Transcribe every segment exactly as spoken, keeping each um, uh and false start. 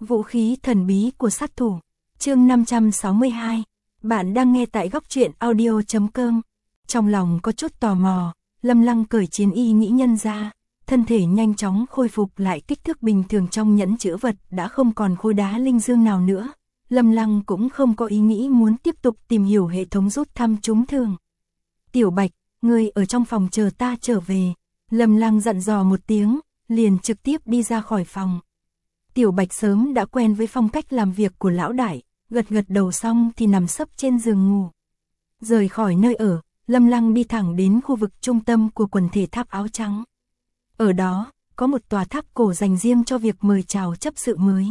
Vũ khí thần bí của sát thủ. Chương năm trăm sáu mươi hai. Bạn đang nghe tại góc truyện audio chấm com. Trong lòng có chút tò mò, Lâm Lăng cởi chiến y nghĩ nhân ra, thân thể nhanh chóng khôi phục lại kích thước bình thường trong nhẫn chữ vật, đã không còn khối đá linh dương nào nữa. Lâm Lăng cũng không có ý nghĩ muốn tiếp tục tìm hiểu hệ thống rút thăm trúng thường. Tiểu Bạch, ngươi ở trong phòng chờ ta trở về. Lâm Lăng dặn dò một tiếng, liền trực tiếp đi ra khỏi phòng. Tiểu Bạch sớm đã quen với phong cách làm việc của lão đại, gật gật đầu xong thì nằm sấp trên giường ngủ. Rời khỏi nơi ở, Lâm Lăng đi thẳng đến khu vực trung tâm của quần thể tháp áo trắng. Ở đó, có một tòa tháp cổ dành riêng cho việc mời chào chấp sự mới.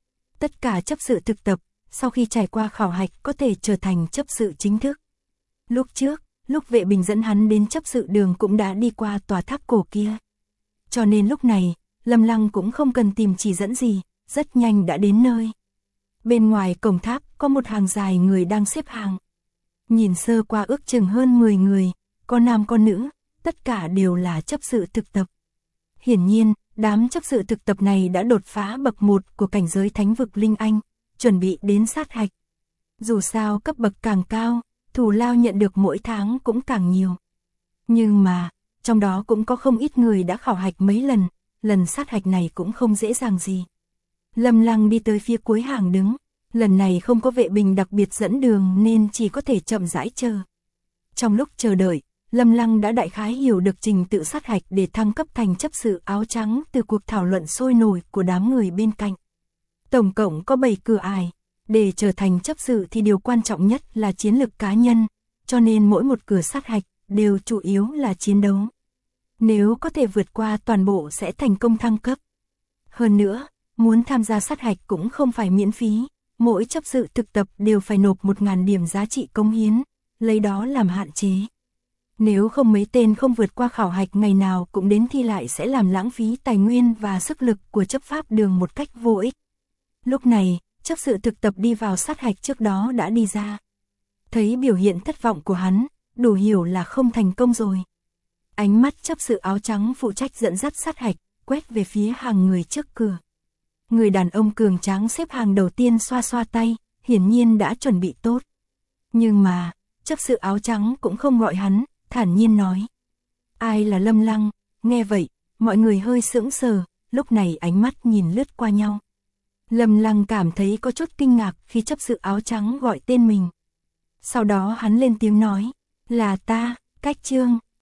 Tất cả chấp sự thực tập, sau khi trải qua khảo hạch có thể trở thành chấp sự chính thức. Lúc trước, lúc Vệ Bình dẫn hắn đến chấp sự đường cũng đã đi qua tòa tháp cổ kia. Cho nên lúc này, Lâm Lăng cũng không cần tìm chỉ dẫn gì, rất nhanh đã đến nơi. Bên ngoài cổng tháp có một hàng dài người đang xếp hàng. Nhìn sơ qua ước chừng hơn mười người, có nam có nữ, tất cả đều là chấp sự thực tập. Hiển nhiên, đám chấp sự thực tập này đã đột phá bậc một của cảnh giới thánh vực Linh Anh, chuẩn bị đến sát hạch. Dù sao cấp bậc càng cao, thù lao nhận được mỗi tháng cũng càng nhiều. Nhưng mà, trong đó cũng có không ít người đã khảo hạch mấy lần, lần sát hạch này cũng không dễ dàng gì. Lâm Lăng đi tới phía cuối hàng đứng, lần này không có Vệ Bình đặc biệt dẫn đường nên chỉ có thể chậm rãi chờ. Trong lúc chờ đợi, Lâm Lăng đã đại khái hiểu được trình tự sát hạch để thăng cấp thành chấp sự áo trắng từ cuộc thảo luận sôi nổi của đám người bên cạnh. Tổng cộng có bảy cửa ải, để trở thành chấp sự thì điều quan trọng nhất là chiến lực cá nhân, cho nên mỗi một cửa sát hạch đều chủ yếu là chiến đấu. Nếu có thể vượt qua toàn bộ sẽ thành công thăng cấp. Hơn nữa, muốn tham gia sát hạch cũng không phải miễn phí, mỗi chấp sự thực tập đều phải nộp một nghìn điểm giá trị cống hiến, lấy đó làm hạn chế. Nếu không mấy tên không vượt qua khảo hạch ngày nào cũng đến thi lại sẽ làm lãng phí tài nguyên và sức lực của chấp pháp đường một cách vô ích. Lúc này, chấp sự thực tập đi vào sát hạch trước đó đã đi ra. Thấy biểu hiện thất vọng của hắn, đủ hiểu là không thành công rồi. Ánh mắt chấp sự áo trắng phụ trách dẫn dắt sát hạch, quét về phía hàng người trước cửa. Người đàn ông cường tráng xếp hàng đầu tiên xoa xoa tay, hiển nhiên đã chuẩn bị tốt. Nhưng mà, chấp sự áo trắng cũng không gọi hắn, thản nhiên nói. Ai là Lâm Lăng? Nghe vậy, mọi người hơi sững sờ, lúc này ánh mắt nhìn lướt qua nhau. Lâm Lăng cảm thấy có chút kinh ngạc khi chấp sự áo trắng gọi tên mình. Sau đó hắn lên tiếng nói, là ta, Cách Trương.